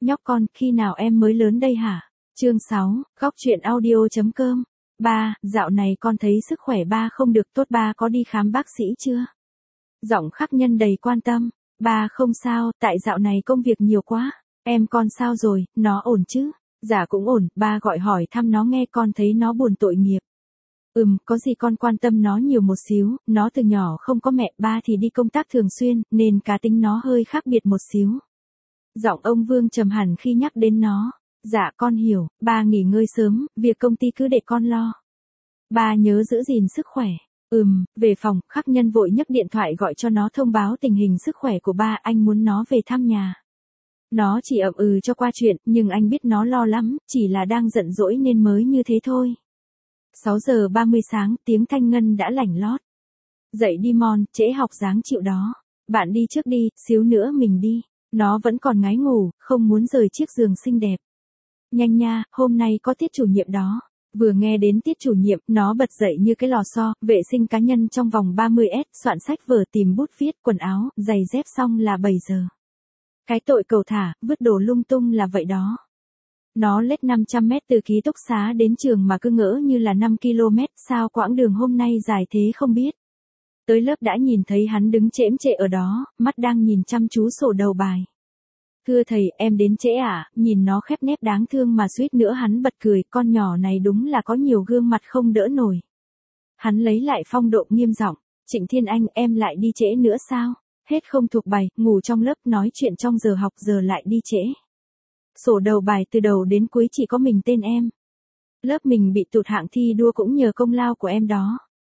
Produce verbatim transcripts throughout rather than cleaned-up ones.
nhóc con, khi nào em mới lớn đây hả? Chương sáu, góc truyện audio chấm com. Ba, dạo này con thấy sức khỏe ba không được tốt, ba có đi khám bác sĩ chưa? Giọng Khắc Nhân đầy quan tâm. Ba không sao, tại dạo này công việc nhiều quá. Em con sao rồi, nó ổn chứ? Dạ cũng ổn, ba gọi hỏi thăm nó nghe, con thấy nó buồn tội nghiệp. Ừm, có gì con quan tâm nó nhiều một xíu, nó từ nhỏ không có mẹ, ba thì đi công tác thường xuyên, nên cá tính nó hơi khác biệt một xíu. Giọng ông Vương trầm hẳn khi nhắc đến nó. Dạ con hiểu, ba nghỉ ngơi sớm, việc công ty cứ để con lo. Ba nhớ giữ gìn sức khỏe. Ừm, về phòng, Khắc Nhân vội nhấc điện thoại gọi cho nó thông báo tình hình sức khỏe của ba, anh muốn nó về thăm nhà. Nó chỉ ậm ừ cho qua chuyện, nhưng anh biết nó lo lắm, chỉ là đang giận dỗi nên mới như thế thôi. sáu giờ ba mươi sáng, tiếng Thanh Ngân đã lảnh lót. Dậy đi Mon, trễ học dáng chịu đó. Bạn đi trước đi, xíu nữa mình đi. Nó vẫn còn ngái ngủ, không muốn rời chiếc giường xinh đẹp. Nhanh nha, hôm nay có tiết chủ nhiệm đó. Vừa nghe đến tiết chủ nhiệm, nó bật dậy như cái lò xo, vệ sinh cá nhân trong vòng ba mươi phút, soạn sách vở, tìm bút viết, quần áo, giày dép xong là bảy giờ. Cái tội cầu thả, vứt đồ lung tung là vậy đó. Nó lết năm trăm mét từ ký túc xá đến trường mà cứ ngỡ như là năm ki lô mét, sao quãng đường hôm nay dài thế không biết. Tới lớp đã nhìn thấy hắn đứng chễm chệ ở đó, mắt đang nhìn chăm chú sổ đầu bài. Thưa thầy, em đến trễ à? Nhìn nó khép nép đáng thương mà suýt nữa hắn bật cười, con nhỏ này đúng là có nhiều gương mặt không đỡ nổi. Hắn lấy lại phong độ nghiêm giọng, Trịnh Thiên Anh, em lại đi trễ nữa sao? Hết không thuộc bài, ngủ trong lớp, nói chuyện trong giờ học, giờ lại đi trễ. Sổ đầu bài từ đầu đến cuối chỉ có mình tên em. Lớp mình bị tụt hạng thi đua cũng nhờ công lao của em đó.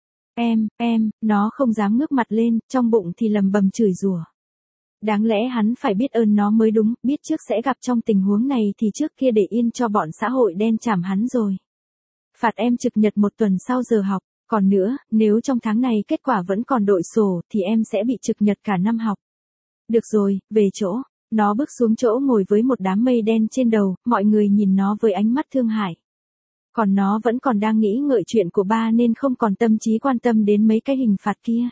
Em, em, nó không dám ngước mặt lên, trong bụng thì lầm bầm chửi rủa. Đáng lẽ hắn phải biết ơn nó mới đúng, biết trước sẽ gặp trong tình huống này thì trước kia để yên cho bọn xã hội đen chảm hắn rồi. Phạt em trực nhật một tuần sau giờ học, còn nữa, nếu trong tháng này kết quả vẫn còn đội sổ thì em sẽ bị trực nhật cả năm học. Được rồi, về chỗ. Nó bước xuống chỗ ngồi với một đám mây đen trên đầu, mọi người nhìn nó với ánh mắt thương hại. Còn nó vẫn còn đang nghĩ ngợi chuyện của ba nên không còn tâm trí quan tâm đến mấy cái hình phạt kia.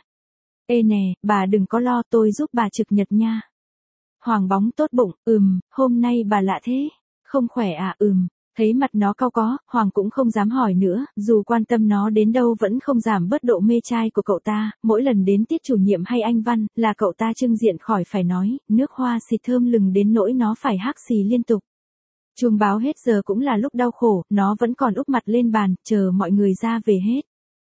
Ê nè, bà đừng có lo, tôi giúp bà trực nhật nha. Hoàng Bóng tốt bụng, ừm, hôm nay bà lạ thế. Không khỏe à? Ừm. Thấy mặt nó cau có, Hoàng cũng không dám hỏi nữa, dù quan tâm nó đến đâu vẫn không giảm bớt độ mê trai của cậu ta, mỗi lần đến tiết chủ nhiệm hay anh văn, là cậu ta trưng diện khỏi phải nói, nước hoa xịt thơm lừng đến nỗi nó phải hắc xì liên tục. Chuông báo hết giờ cũng là lúc đau khổ, nó vẫn còn úp mặt lên bàn, chờ mọi người ra về hết.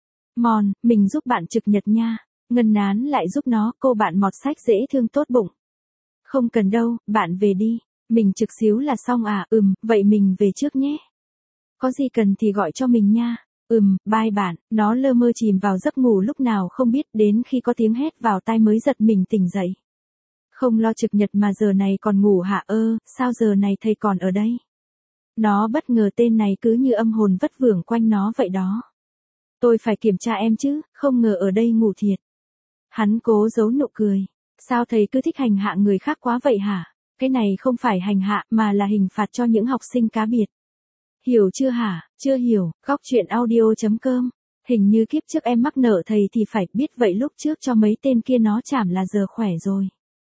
Mon, mình giúp bạn trực nhật nha. Ngân Nán lại giúp nó, cô bạn mọt sách dễ thương tốt bụng. Không cần đâu, bạn về đi. Mình trực xíu là xong à? Ừm, vậy mình về trước nhé. Có gì cần thì gọi cho mình nha. Ừm, bye bạn. Nó lơ mơ chìm vào giấc ngủ lúc nào không biết, đến khi có tiếng hét vào tai mới giật mình tỉnh dậy. Không lo trực nhật mà giờ này còn ngủ hả? Ơ, sao giờ này thầy còn ở đây? Nó bất ngờ tên này cứ như âm hồn vất vưởng quanh nó vậy đó. Tôi phải kiểm tra em chứ, không ngờ ở đây ngủ thiệt. Hắn cố giấu nụ cười. Sao thầy cứ thích hành hạ người khác quá vậy hả? Cái này không phải hành hạ mà là hình phạt cho những học sinh cá biệt. Hiểu chưa hả? Chưa hiểu, góc truyện audio chấm com. Hình như kiếp trước em mắc nợ thầy thì phải biết vậy, lúc trước cho mấy tên kia nó chảm là giờ khỏe rồi.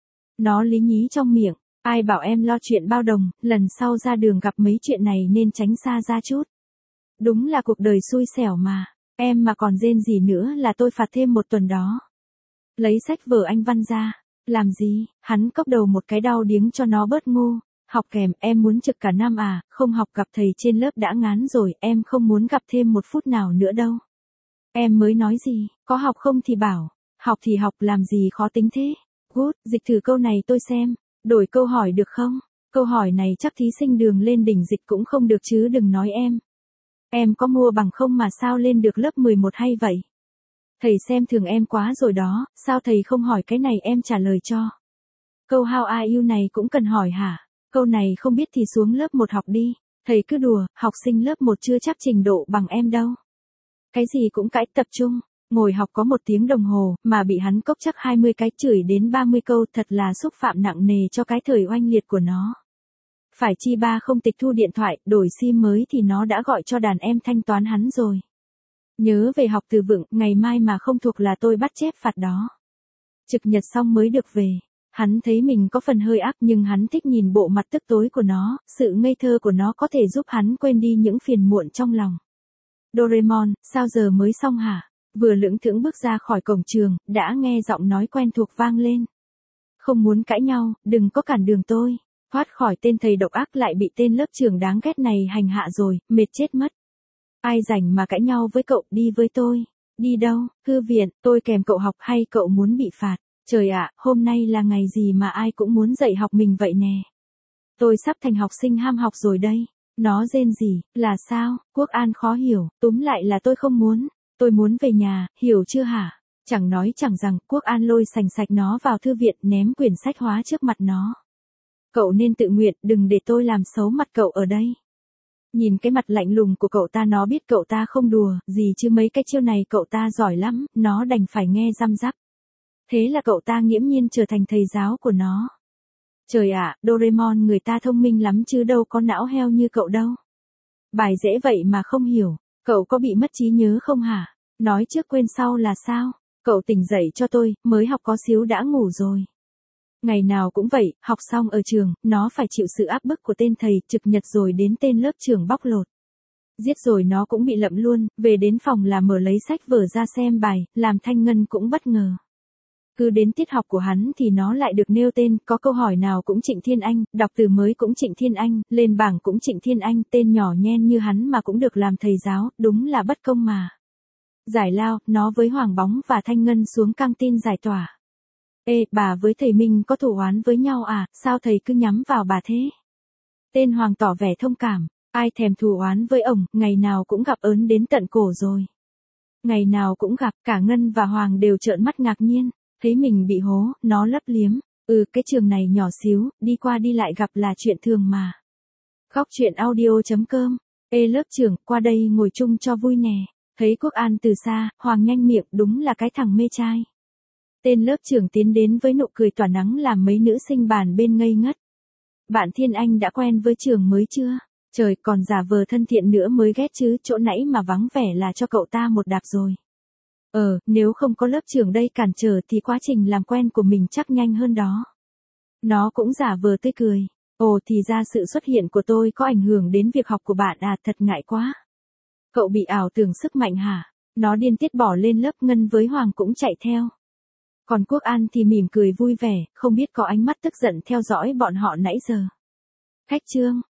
Nó lý nhí trong miệng, ai bảo em lo chuyện bao đồng, lần sau ra đường gặp mấy chuyện này nên tránh xa ra chút. Đúng là cuộc đời xui xẻo mà, em mà còn rên gì nữa là tôi phạt thêm một tuần đó. Lấy sách vở anh văn ra. Làm gì? Hắn cốc đầu một cái đau điếng cho nó bớt ngu. Học kèm, em muốn trực cả năm à? Không học gặp thầy trên lớp đã ngán rồi, em không muốn gặp thêm một phút nào nữa đâu. Em mới nói gì? Có học không thì bảo. Học thì học, làm gì khó tính thế? Good, dịch thử câu này tôi xem. Đổi câu hỏi được không? Câu hỏi này chắc thí sinh đường lên đỉnh dịch cũng không được chứ đừng nói em. Em có mua bằng không mà sao lên được lớp mười một hay vậy? Thầy xem thường em quá rồi đó, sao thầy không hỏi cái này em trả lời cho. Câu how are you này cũng cần hỏi hả? Câu này không biết thì xuống lớp một học đi. Thầy cứ đùa, học sinh lớp một chưa chắc trình độ bằng em đâu. Cái gì cũng cãi, tập trung. Ngồi học có một tiếng đồng hồ, mà bị hắn cốc chắc hai mươi cái, chửi đến ba mươi câu, thật là xúc phạm nặng nề cho cái thời oanh liệt của nó. Phải chi ba không tịch thu điện thoại, đổi sim mới thì nó đã gọi cho đàn em thanh toán hắn rồi. Nhớ về học từ vựng, ngày mai mà không thuộc là tôi bắt chép phạt đó. Trực nhật xong mới được về. Hắn thấy mình có phần hơi ác nhưng hắn thích nhìn bộ mặt tức tối của nó, sự ngây thơ của nó có thể giúp hắn quên đi những phiền muộn trong lòng. Doraemon, sao giờ mới xong hả? Vừa lững thững bước ra khỏi cổng trường, đã nghe giọng nói quen thuộc vang lên. Không muốn cãi nhau, đừng có cản đường tôi. Thoát khỏi tên thầy độc ác lại bị tên lớp trưởng đáng ghét này hành hạ rồi, mệt chết mất. Ai rảnh mà cãi nhau với cậu, đi với tôi. Đi đâu? Thư viện, tôi kèm cậu học hay cậu muốn bị phạt? Trời ạ, hôm nay là ngày gì mà ai cũng muốn dạy học mình vậy nè. Tôi sắp thành học sinh ham học rồi đây. Nó rên rỉ, là sao? Quốc An khó hiểu, túm lại là tôi không muốn. Tôi muốn về nhà, hiểu chưa hả? Chẳng nói chẳng rằng, Quốc An lôi sành sạch nó vào thư viện, ném quyển sách hóa trước mặt nó. Cậu nên tự nguyện, đừng để tôi làm xấu mặt cậu ở đây. Nhìn cái mặt lạnh lùng của cậu ta, nó biết cậu ta không đùa gì chứ mấy cái chiêu này cậu ta giỏi lắm, nó đành phải nghe răm rắp. Thế là cậu ta nghiễm nhiên trở thành thầy giáo của nó. Trời ạ, Doraemon người ta thông minh lắm chứ đâu có não heo như cậu đâu. Bài dễ vậy mà không hiểu, cậu có bị mất trí nhớ không hả? Nói trước quên sau là sao? Cậu tỉnh dậy cho tôi, mới học có xíu đã ngủ rồi. Ngày nào cũng vậy, học xong ở trường, nó phải chịu sự áp bức của tên thầy, trực nhật rồi đến tên lớp trưởng bóc lột. Giết rồi nó cũng bị lậm luôn, về đến phòng là mở lấy sách vở ra xem bài, làm Thanh Ngân cũng bất ngờ. Cứ đến tiết học của hắn thì nó lại được nêu tên, có câu hỏi nào cũng Trịnh Thiên Anh, đọc từ mới cũng Trịnh Thiên Anh, lên bảng cũng Trịnh Thiên Anh, tên nhỏ nhen như hắn mà cũng được làm thầy giáo, đúng là bất công mà. Giải lao, nó với Hoàng Bóng và Thanh Ngân xuống căng tin giải tỏa. Ê, bà với thầy Minh có thù oán với nhau à, sao thầy cứ nhắm vào bà thế? Tên Hoàng tỏ vẻ thông cảm, ai thèm thù oán với ổng, ngày nào cũng gặp ớn đến tận cổ rồi. Ngày nào cũng gặp, cả Ngân và Hoàng đều trợn mắt ngạc nhiên, thấy mình bị hố, nó lấp liếm, ừ cái trường này nhỏ xíu, đi qua đi lại gặp là chuyện thường mà. Khóc chuyện audio chấm com, ê lớp trưởng, qua đây ngồi chung cho vui nè, thấy Quốc An từ xa, Hoàng nhanh miệng, đúng là cái thằng mê trai. Tên lớp trưởng tiến đến với nụ cười tỏa nắng làm mấy nữ sinh bàn bên ngây ngất. Bạn Thiên Anh đã quen với trường mới chưa? Trời, còn giả vờ thân thiện nữa mới ghét chứ, chỗ nãy mà vắng vẻ là cho cậu ta một đạp rồi. Ờ, nếu không có lớp trưởng đây cản trở thì quá trình làm quen của mình chắc nhanh hơn đó. Nó cũng giả vờ tươi cười. Ồ thì ra sự xuất hiện của tôi có ảnh hưởng đến việc học của bạn à, thật ngại quá. Cậu bị ảo tưởng sức mạnh hả? Nó điên tiết bỏ lên lớp, Ngân với Hoàng cũng chạy theo. Còn Quốc An thì mỉm cười vui vẻ, không biết có ánh mắt tức giận theo dõi bọn họ nãy giờ. Khách trương,